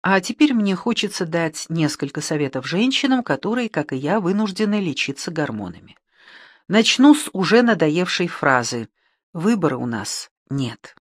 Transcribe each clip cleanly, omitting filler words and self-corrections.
А теперь мне хочется дать несколько советов женщинам, которые, как и я, вынуждены лечиться гормонами. Начну с уже надоевшей фразы «Выбора у нас нет».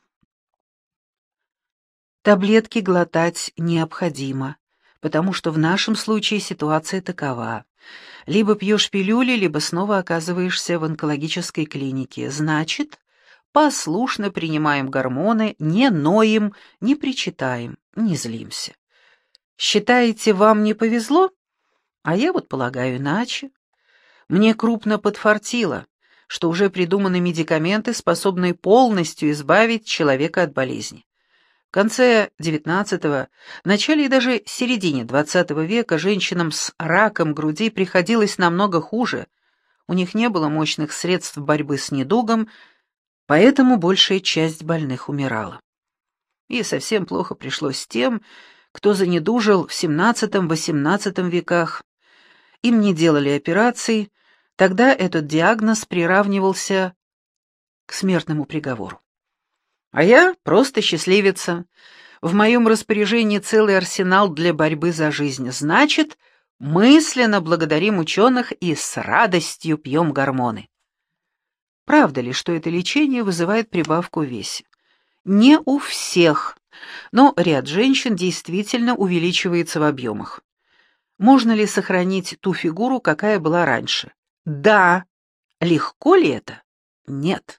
Таблетки глотать необходимо, потому что в нашем случае ситуация такова. Либо пьешь пилюли, либо снова оказываешься в онкологической клинике. Значит, послушно принимаем гормоны, не ноем, не причитаем, не злимся. Считаете, вам не повезло? А я вот полагаю иначе. Мне крупно подфартило, что уже придуманы медикаменты, способные полностью избавить человека от болезни. В конце XIX, начале и даже середине XX века женщинам с раком груди приходилось намного хуже. У них не было мощных средств борьбы с недугом, поэтому большая часть больных умирала. И совсем плохо пришлось тем, кто занедужил в XVII-XVIII веках. Им не делали операций, тогда этот диагноз приравнивался к смертному приговору. А я просто счастливица. В моем распоряжении целый арсенал для борьбы за жизнь. Значит, мысленно благодарим ученых и с радостью пьем гормоны. Правда ли, что это лечение вызывает прибавку в весе? Не у всех, но ряд женщин действительно увеличивается в объемах. Можно ли сохранить ту фигуру, какая была раньше? Да. Легко ли это? Нет.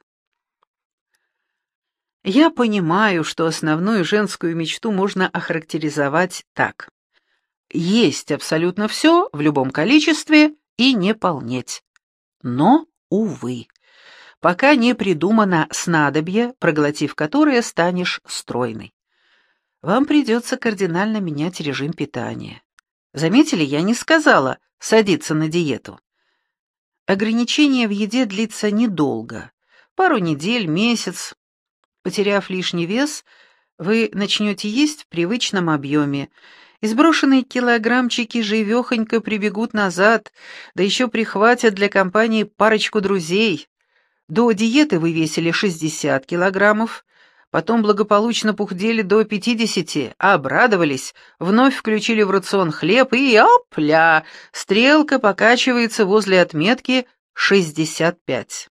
Я понимаю, что основную женскую мечту можно охарактеризовать так. Есть абсолютно все в любом количестве и не полнеть. Но, увы, пока не придумано снадобье, проглотив которое станешь стройной. Вам придется кардинально менять режим питания. Заметили, я не сказала садиться на диету. Ограничение в еде длится недолго, пару недель, месяц. Потеряв лишний вес, вы начнете есть в привычном объеме, и сброшенные килограммчики живехонько прибегут назад, да еще прихватят для компании парочку друзей. До диеты вы весили 60 килограммов, потом благополучно похудели до 50, обрадовались, вновь включили в рацион хлеб и, опля, стрелка покачивается возле отметки 65.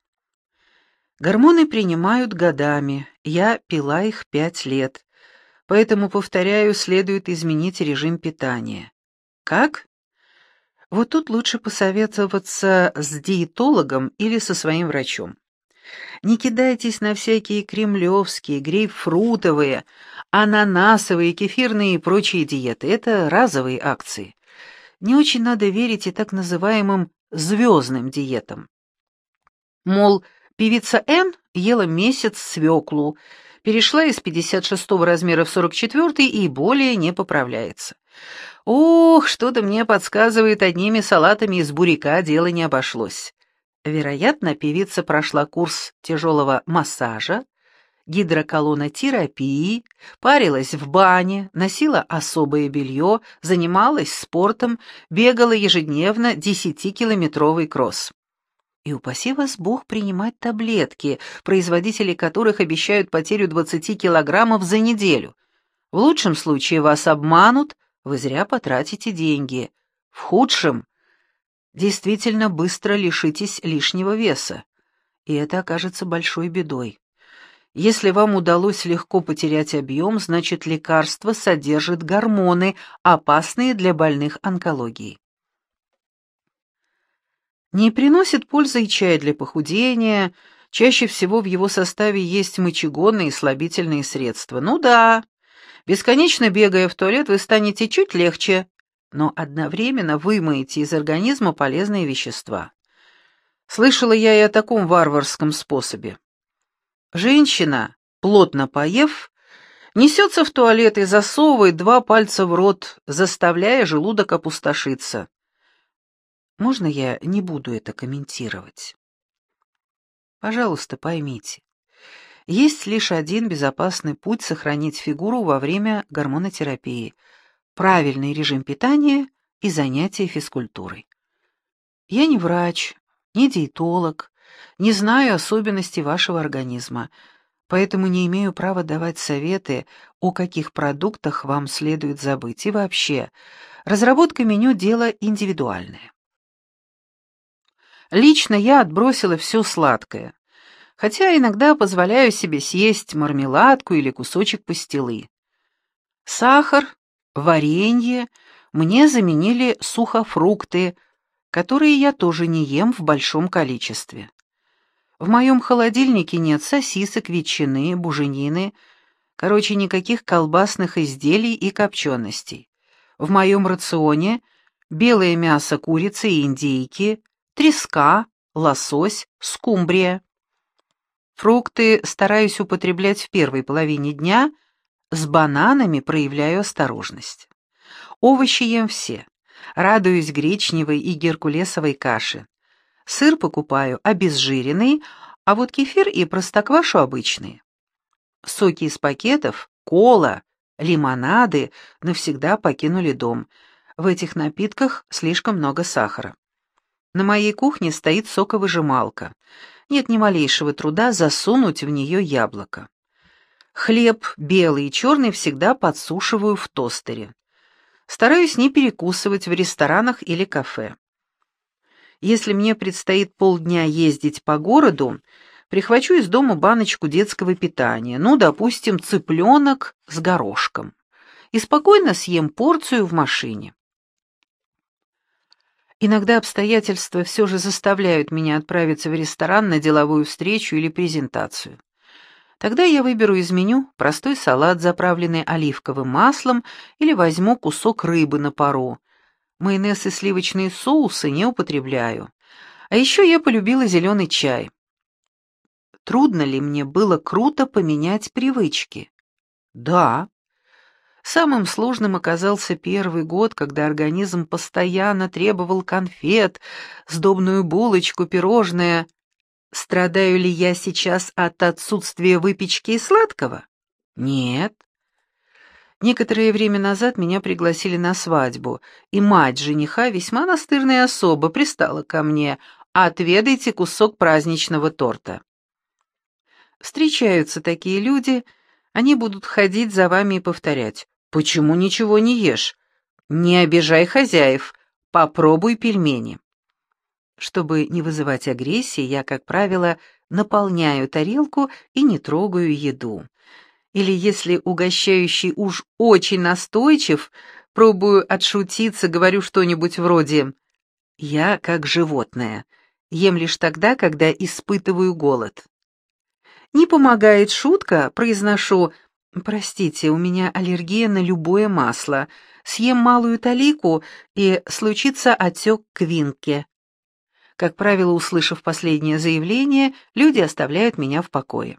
Гормоны принимают годами, я пила их 5 лет, поэтому, повторяю, следует изменить режим питания. Как? Вот тут лучше посоветоваться с диетологом или со своим врачом. Не кидайтесь на всякие кремлевские, грейпфрутовые, ананасовые, кефирные и прочие диеты. Это разовые акции. Не очень надо верить и так называемым звездным диетам. Мол, певица Н ела месяц свеклу, перешла из 56 размера в 44 и более не поправляется. Ох, что-то мне подсказывает, одними салатами из буряка дело не обошлось. Вероятно, певица прошла курс тяжелого массажа, гидроколонотерапии, парилась в бане, носила особое белье, занималась спортом, бегала ежедневно 10-километровый кросс. И упаси вас Бог принимать таблетки, производители которых обещают потерю 20 килограммов за неделю. В лучшем случае вас обманут, вы зря потратите деньги. В худшем действительно быстро лишитесь лишнего веса, и это окажется большой бедой. Если вам удалось легко потерять объем, значит лекарство содержит гормоны, опасные для больных онкологией. Не приносит пользы и чай для похудения, чаще всего в его составе есть мочегонные и слабительные средства. Ну да, бесконечно бегая в туалет, вы станете чуть легче, но одновременно вымоете из организма полезные вещества. Слышала я и о таком варварском способе. Женщина, плотно поев, несется в туалет и засовывает 2 пальца в рот, заставляя желудок опустошиться. Можно я не буду это комментировать? Пожалуйста, поймите, есть лишь один безопасный путь сохранить фигуру во время гормонотерапии – правильный режим питания и занятия физкультурой. Я не врач, не диетолог, не знаю особенностей вашего организма, поэтому не имею права давать советы, о каких продуктах вам следует забыть. И вообще, разработка меню — дело индивидуальное. Лично я отбросила все сладкое, хотя иногда позволяю себе съесть мармеладку или кусочек пастилы. Сахар, варенье мне заменили сухофрукты, которые я тоже не ем в большом количестве. В моем холодильнике нет сосисок, ветчины, буженины, короче, никаких колбасных изделий и копченостей. В моем рационе белое мясо курицы и индейки, треска, лосось, скумбрия. Фрукты стараюсь употреблять в первой половине дня, с бананами проявляю осторожность. Овощи ем все, радуюсь гречневой и геркулесовой каше. Сыр покупаю обезжиренный, а вот кефир и простоквашу обычные. Соки из пакетов, кола, лимонады навсегда покинули дом. В этих напитках слишком много сахара. На моей кухне стоит соковыжималка. Нет ни малейшего труда засунуть в нее яблоко. Хлеб, белый и черный, всегда подсушиваю в тостере. Стараюсь не перекусывать в ресторанах или кафе. Если мне предстоит полдня ездить по городу, прихвачу из дома баночку детского питания, ну, допустим, цыпленок с горошком, и спокойно съем порцию в машине. Иногда обстоятельства все же заставляют меня отправиться в ресторан на деловую встречу или презентацию. Тогда я выберу из меню простой салат, заправленный оливковым маслом, или возьму кусок рыбы на пару. Майонез и сливочные соусы не употребляю. А еще я полюбила зеленый чай. Трудно ли мне было круто поменять привычки? Да. Самым сложным оказался первый год, когда организм постоянно требовал конфет, сдобную булочку, пирожное. Страдаю ли я сейчас от отсутствия выпечки и сладкого? Нет. Некоторое время назад меня пригласили на свадьбу, и мать жениха, весьма настырная особа, пристала ко мне: «Отведайте кусок праздничного торта». Встречаются такие люди, они будут ходить за вами и повторять: «Почему ничего не ешь? Не обижай хозяев, попробуй пельмени». Чтобы не вызывать агрессии, я, как правило, наполняю тарелку и не трогаю еду. Или если угощающий уж очень настойчив, пробую отшутиться, говорю что-нибудь вроде: «Я как животное, ем лишь тогда, когда испытываю голод». Не помогает шутка, произношу: «Простите, у меня аллергия на любое масло, съем малую талику, и случится отек квинки». Как правило, услышав последнее заявление, люди оставляют меня в покое.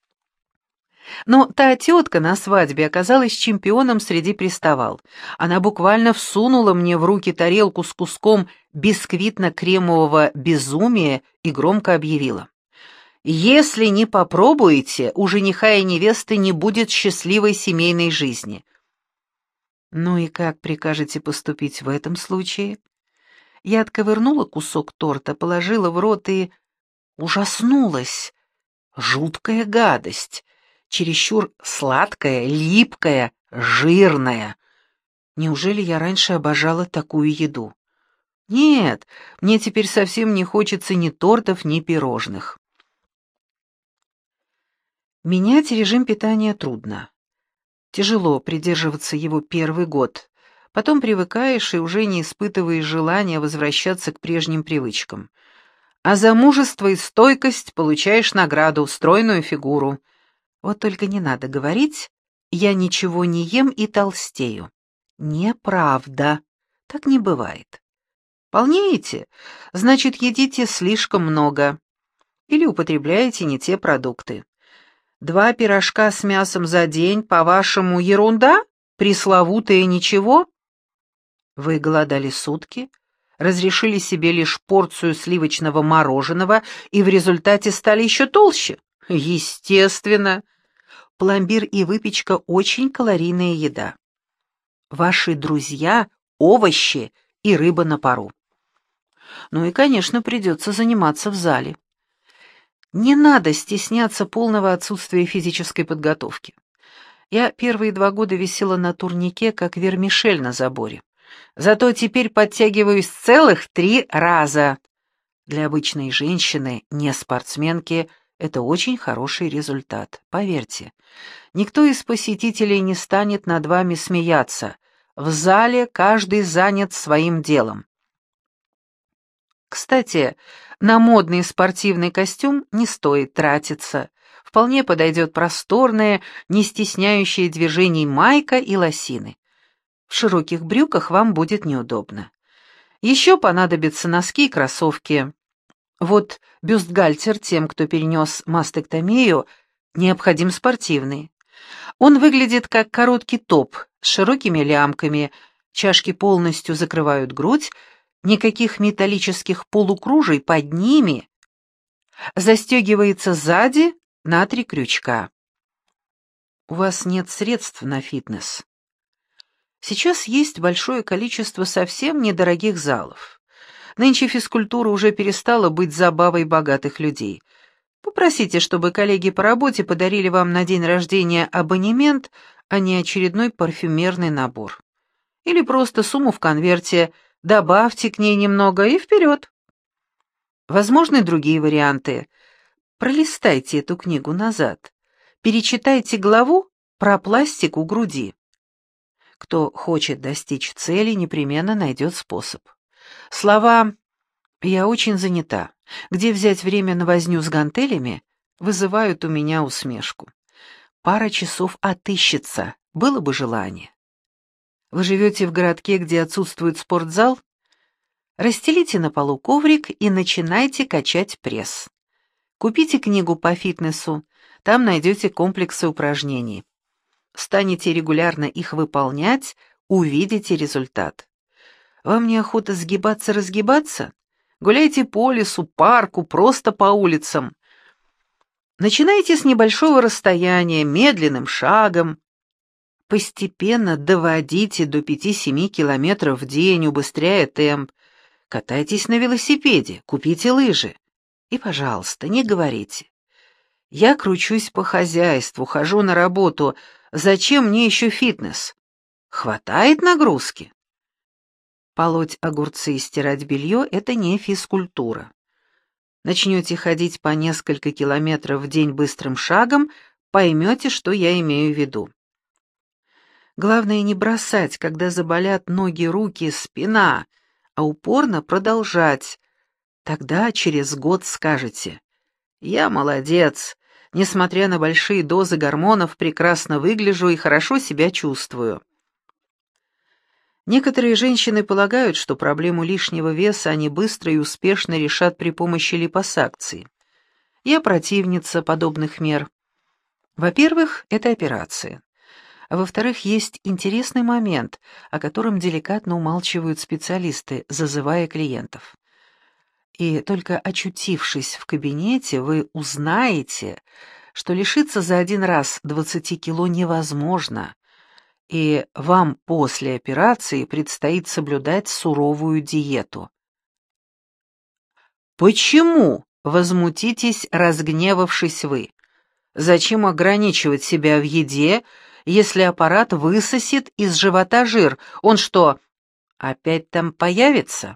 Но та тетка на свадьбе оказалась чемпионом среди приставал. Она буквально всунула мне в руки тарелку с куском бисквитно-кремового безумия и громко объявила: «Если не попробуете, у жениха и невесты не будет счастливой семейной жизни». Ну и как прикажете поступить в этом случае? Я отковырнула кусок торта, положила в рот и ужаснулась. Жуткая гадость. Чересчур сладкая, липкая, жирная. Неужели я раньше обожала такую еду? Нет, мне теперь совсем не хочется ни тортов, ни пирожных. Менять режим питания трудно. Тяжело придерживаться его первый год. Потом привыкаешь и уже не испытываешь желания возвращаться к прежним привычкам. А за мужество и стойкость получаешь награду — стройную фигуру. Вот только не надо говорить: «Я ничего не ем и толстею». Неправда. Так не бывает. Полнеете? Значит, едите слишком много. Или употребляете не те продукты. 2 пирожка с мясом за день, по-вашему, ерунда? Пресловутое ничего? Вы голодали сутки, разрешили себе лишь порцию сливочного мороженого и в результате стали еще толще? Естественно. Пломбир и выпечка — очень калорийная еда. Ваши друзья — овощи и рыба на пару. Ну и, конечно, придется заниматься в зале. Не надо стесняться полного отсутствия физической подготовки. Я первые 2 года висела на турнике, как вермишель на заборе. Зато теперь подтягиваюсь целых 3 раза. Для обычной женщины, не спортсменки, это очень хороший результат. Поверьте, никто из посетителей не станет над вами смеяться. В зале каждый занят своим делом. Кстати, на модный спортивный костюм не стоит тратиться. Вполне подойдет просторная, не стесняющая движений майка и лосины. В широких брюках вам будет неудобно. Еще понадобятся носки и кроссовки. Вот бюстгальтер тем, кто перенес мастектомию, необходим спортивный. Он выглядит как короткий топ с широкими лямками, чашки полностью закрывают грудь, никаких металлических полукружий под ними, застегивается сзади на 3 крючка. У вас нет средств на фитнес. Сейчас есть большое количество совсем недорогих залов. Нынче физкультура уже перестала быть забавой богатых людей. Попросите, чтобы коллеги по работе подарили вам на день рождения абонемент, а не очередной парфюмерный набор. Или просто сумму в конверте, добавьте к ней немного и вперед. Возможны другие варианты. Пролистайте эту книгу назад. Перечитайте главу про пластик у груди. Кто хочет достичь цели, непременно найдет способ. Слова «я очень занята», «где взять время на возню с гантелями» вызывают у меня усмешку. Пара часов отыщется, было бы желание. Вы живете в городке, где отсутствует спортзал? Расстелите на полу коврик и начинайте качать пресс. Купите книгу по фитнесу, там найдете комплексы упражнений. Станете регулярно их выполнять, увидите результат. Вам неохота сгибаться-разгибаться? Гуляйте по лесу, парку, просто по улицам. Начинайте с небольшого расстояния, медленным шагом. Постепенно доводите до 5-7 километров в день, убыстряя темп. Катайтесь на велосипеде, купите лыжи. И, пожалуйста, не говорите: «Я кручусь по хозяйству, хожу на работу. Зачем мне еще фитнес? Хватает нагрузки?» Полоть огурцы и стирать белье — это не физкультура. Начнете ходить по несколько километров в день быстрым шагом, поймете, что я имею в виду. Главное не бросать, когда заболят ноги, руки, спина, а упорно продолжать. Тогда через год скажете: «Я молодец, несмотря на большие дозы гормонов, прекрасно выгляжу и хорошо себя чувствую». Некоторые женщины полагают, что проблему лишнего веса они быстро и успешно решат при помощи липосакции. Я противница подобных мер. Во-первых, это операция. А во-вторых, есть интересный момент, о котором деликатно умалчивают специалисты, зазывая клиентов. И только очутившись в кабинете, вы узнаете, что лишиться за один раз 20 кило невозможно, и вам после операции предстоит соблюдать суровую диету. Почему, возмутитесь, разгневавшись вы? Зачем ограничивать себя в еде, если аппарат высосет из живота жир? Он что, опять там появится?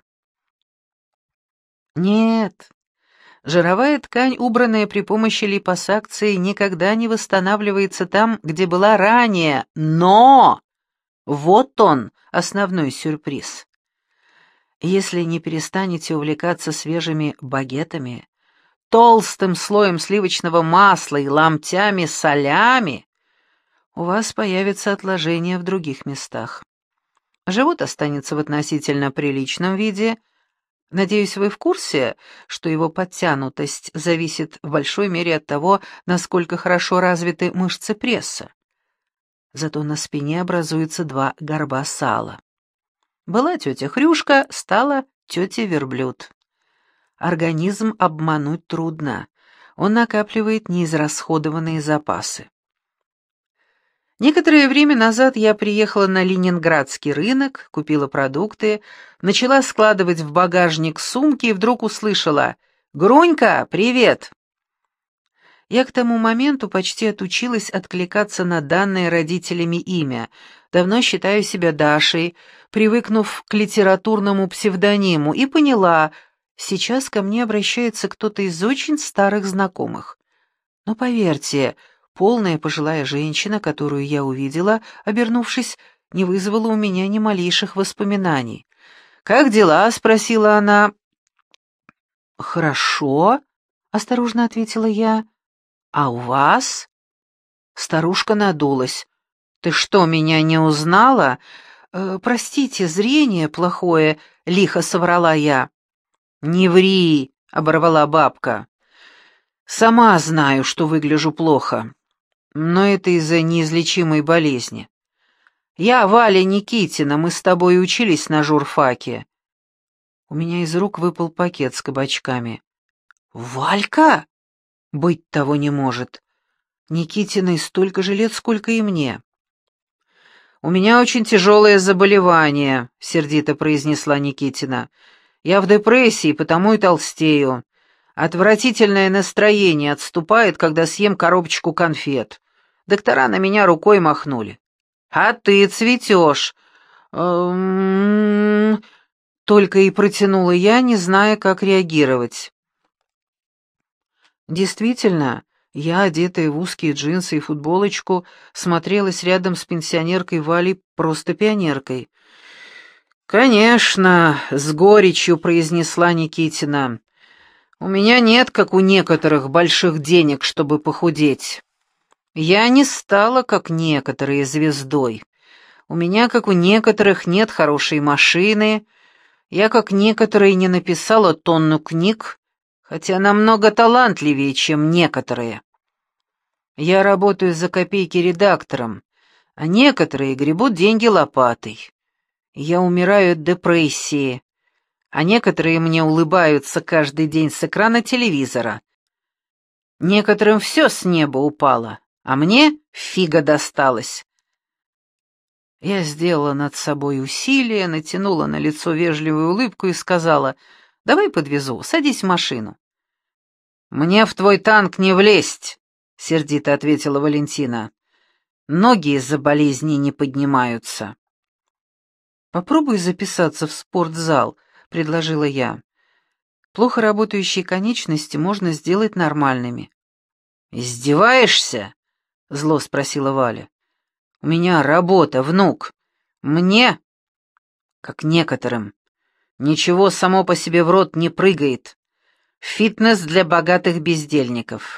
Нет. Жировая ткань, убранная при помощи липосакции, никогда не восстанавливается там, где была ранее, но вот он, основной сюрприз. Если не перестанете увлекаться свежими багетами, толстым слоем сливочного масла и ломтями солями, у вас появятся отложения в других местах. Живот останется в относительно приличном виде. Надеюсь, вы в курсе, что его подтянутость зависит в большой мере от того, насколько хорошо развиты мышцы пресса. Зато на спине образуются 2 горба сала. Была тетя Хрюшка, стала тетя Верблюд. Организм обмануть трудно, он накапливает неизрасходованные запасы. Некоторое время назад я приехала на Ленинградский рынок, купила продукты, начала складывать в багажник сумки и вдруг услышала: «Грунька, привет!» Я к тому моменту почти отучилась откликаться на данное родителями имя. Давно считаю себя Дашей, привыкнув к литературному псевдониму, и поняла, сейчас ко мне обращается кто-то из очень старых знакомых. Но поверьте, полная пожилая женщина, которую я увидела, обернувшись, не вызвала у меня ни малейших воспоминаний. «Как дела?» — спросила она. «Хорошо», — осторожно ответила я. «А у вас?» Старушка надулась. «Ты что, меня не узнала?» «Простите, зрение плохое», — лихо соврала я. «Не ври», — оборвала бабка. «Сама знаю, что выгляжу плохо, но это из-за неизлечимой болезни. Я Валя Никитина, мы с тобой учились на журфаке». У меня из рук выпал пакет с кабачками. «Валька? Быть того не может. Никитиной столько же лет, сколько и мне». «У меня очень тяжелое заболевание», — сердито произнесла Никитина. «Я в депрессии, потому и толстею. Отвратительное настроение отступает, когда съем коробочку конфет. Доктора на меня рукой махнули. А ты цветешь». Только и протянула я, не зная, как реагировать. Действительно, я, одетая в узкие джинсы и футболочку, смотрелась рядом с пенсионеркой Валей просто пионеркой. «Конечно», — с горечью произнесла Никитина, — «у меня нет, как у некоторых, больших денег, чтобы похудеть. Я не стала, как некоторые, звездой. У меня, как у некоторых, нет хорошей машины. Я, как некоторые, не написала тонну книг, хотя намного талантливее, чем некоторые. Я работаю за копейки редактором, а некоторые гребут деньги лопатой. Я умираю от депрессии, а некоторые мне улыбаются каждый день с экрана телевизора. Некоторым все с неба упало, а мне фига досталась». Я сделала над собой усилие, натянула на лицо вежливую улыбку и сказала: «Давай подвезу, садись в машину». «Мне в твой танк не влезть», — сердито ответила Валентина. «Ноги из-за болезни не поднимаются». «Попробуй записаться в спортзал», — предложила я. «Плохо работающие конечности можно сделать нормальными». «Издеваешься?» — зло спросила Валя. «У меня работа, внук. Мне, как некоторым, ничего само по себе в рот не прыгает. Фитнес для богатых бездельников».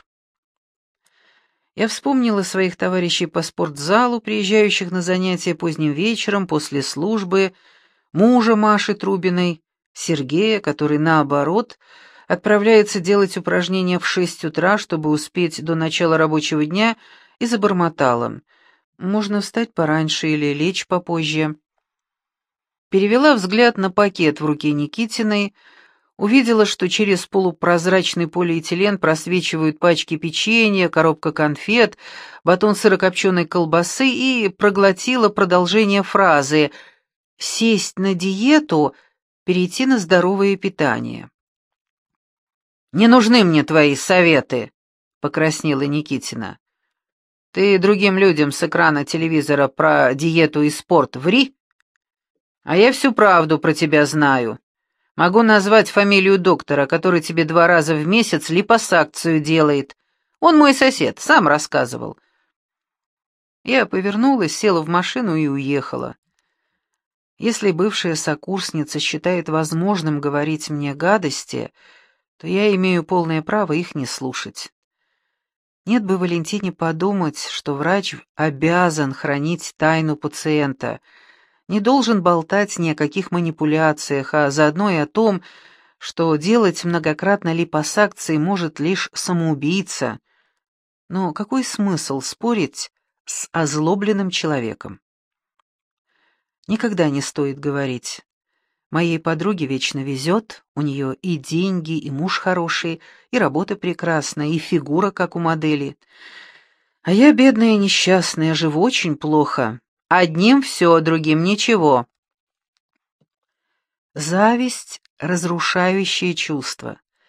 Я вспомнила своих товарищей по спортзалу, приезжающих на занятия поздним вечером после службы, мужа Маши Трубиной, Сергея, который, наоборот, отправляется делать упражнения в 6 утра, чтобы успеть до начала рабочего дня, и забормотала: «Можно встать пораньше или лечь попозже». Перевела взгляд на пакет в руке Никитиной, увидела, что через полупрозрачный полиэтилен просвечивают пачки печенья, коробка конфет, батон сырокопченой колбасы, и проглотила продолжение фразы «сесть на диету, перейти на здоровое питание». «Не нужны мне твои советы», — покраснела Никитина. «Ты другим людям с экрана телевизора про диету и спорт ври, а я всю правду про тебя знаю. Могу назвать фамилию доктора, который тебе 2 раза в месяц липосакцию делает. Он мой сосед, сам рассказывал». Я повернулась, села в машину и уехала. Если бывшая сокурсница считает возможным говорить мне гадости, то я имею полное право их не слушать. Нет бы Валентине подумать, что врач обязан хранить тайну пациента, не должен болтать ни о каких манипуляциях, а заодно и о том, что делать многократно липосакции может лишь самоубийца. Но какой смысл спорить с озлобленным человеком? Никогда не стоит говорить: «Моей подруге вечно везет, у нее и деньги, и муж хороший, и работа прекрасная, и фигура, как у модели. А я, бедная и несчастная, живу очень плохо. Одним все, другим ничего». Зависть — разрушающее чувство.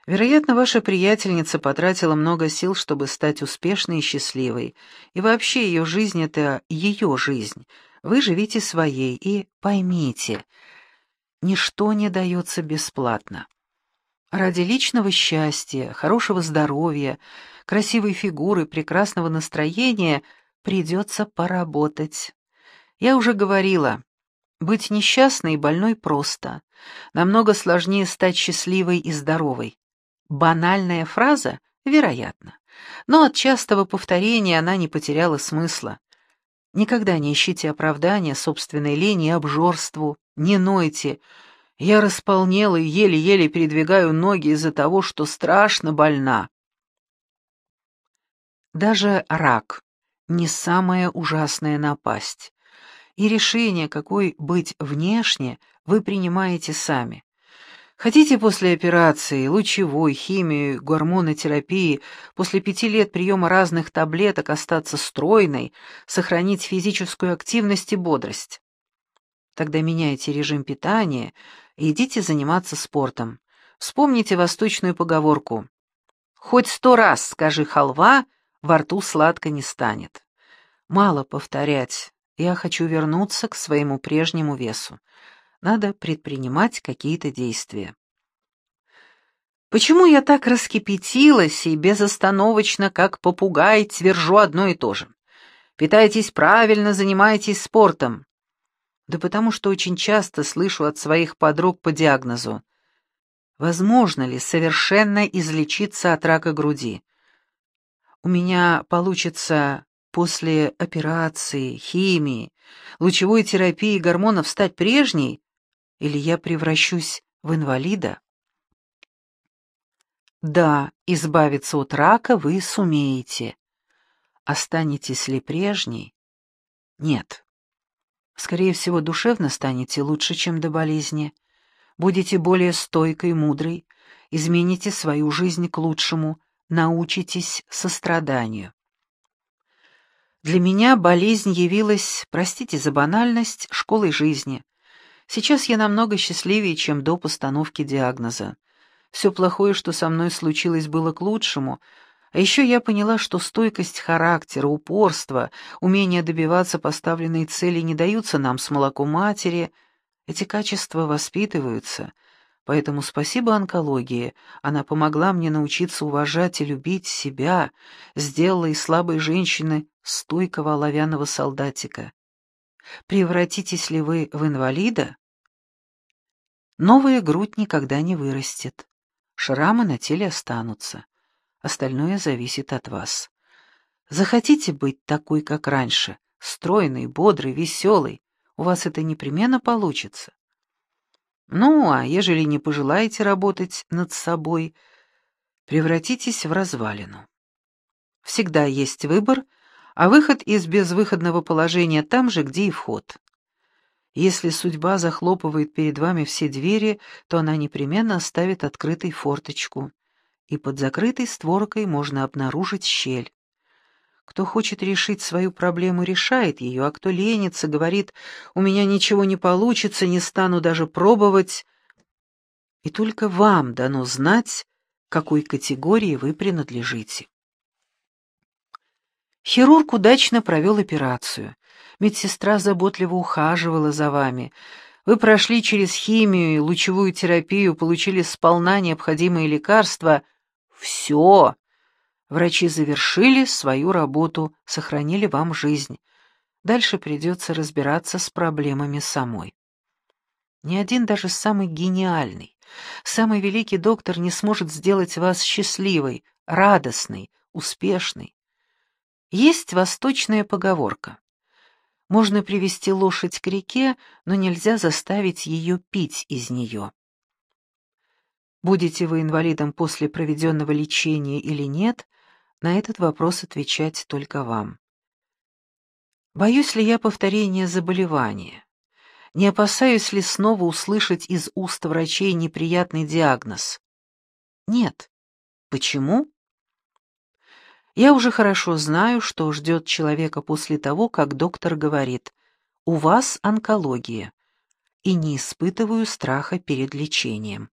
Вероятно, ваша приятельница потратила много сил, чтобы стать успешной и счастливой. И вообще ее жизнь — это ее жизнь. Вы живите своей, и поймите, ничто не дается бесплатно. Ради личного счастья, хорошего здоровья, красивой фигуры, прекрасного настроения придется поработать. Я уже говорила, быть несчастной и больной просто. Намного сложнее стать счастливой и здоровой. Банальная фраза? Вероятно. Но от частого повторения она не потеряла смысла. Никогда не ищите оправдания собственной лени и обжорству, не нойте. Я располнела и еле-еле передвигаю ноги из-за того, что страшно больна. Даже рак — не самая ужасная напасть. И решение, какой быть внешне, вы принимаете сами. Хотите после операции, лучевой, химии, гормонотерапии, после 5 лет приема разных таблеток остаться стройной, сохранить физическую активность и бодрость? Тогда меняйте режим питания и идите заниматься спортом. Вспомните восточную поговорку: «Хоть 100 раз скажи халва, во рту сладко не станет». Мало повторять. Я хочу вернуться к своему прежнему весу. Надо предпринимать какие-то действия. Почему я так раскипятилась и безостановочно, как попугай, твержу одно и то же? Питайтесь правильно, занимайтесь спортом. Да потому что очень часто слышу от своих подруг по диагнозу: возможно ли совершенно излечиться от рака груди? У меня получится после операции, химии, лучевой терапии и гормонов стать прежней, или я превращусь в инвалида? Да, избавиться от рака вы сумеете. Останетесь ли прежней? Нет. Скорее всего, душевно станете лучше, чем до болезни. Будете более стойкой, мудрой, измените свою жизнь к лучшему, научитесь состраданию. Для меня болезнь явилась, простите за банальность, школой жизни. Сейчас я намного счастливее, чем до постановки диагноза. Все плохое, что со мной случилось, было к лучшему, а еще я поняла, что стойкость характера, упорство, умение добиваться поставленной цели не даются нам с молоком матери. Эти качества воспитываются. Поэтому спасибо онкологии, она помогла мне научиться уважать и любить себя, сделала из слабой женщины стойкого оловянного солдатика. Превратитесь ли вы в инвалида? Новая грудь никогда не вырастет. Шрамы на теле останутся. Остальное зависит от вас. Захотите быть такой, как раньше, стройной, бодрой, веселой, у вас это непременно получится. Ну, а ежели не пожелаете работать над собой, превратитесь в развалину. Всегда есть выбор, а выход из безвыходного положения там же, где и вход. Если судьба захлопывает перед вами все двери, то она непременно оставит открытой форточку, и под закрытой створкой можно обнаружить щель. Кто хочет решить свою проблему, решает ее, а кто ленится, говорит: «У меня ничего не получится, не стану даже пробовать». И только вам дано знать, к какой категории вы принадлежите. Хирург удачно провел операцию. Медсестра заботливо ухаживала за вами. Вы прошли через химию и лучевую терапию, получили сполна необходимые лекарства. Все. Врачи завершили свою работу, сохранили вам жизнь. Дальше придется разбираться с проблемами самой. Ни один, даже самый гениальный, самый великий доктор не сможет сделать вас счастливой, радостной, успешной. Есть восточная поговорка: можно привести лошадь к реке, но нельзя заставить ее пить из нее. Будете вы инвалидом после проведенного лечения или нет, на этот вопрос отвечать только вам. Боюсь ли я повторения заболевания? Не опасаюсь ли снова услышать из уст врачей неприятный диагноз? Нет. Почему? Я уже хорошо знаю, что ждет человека после того, как доктор говорит: «У вас онкология», и не испытываю страха перед лечением.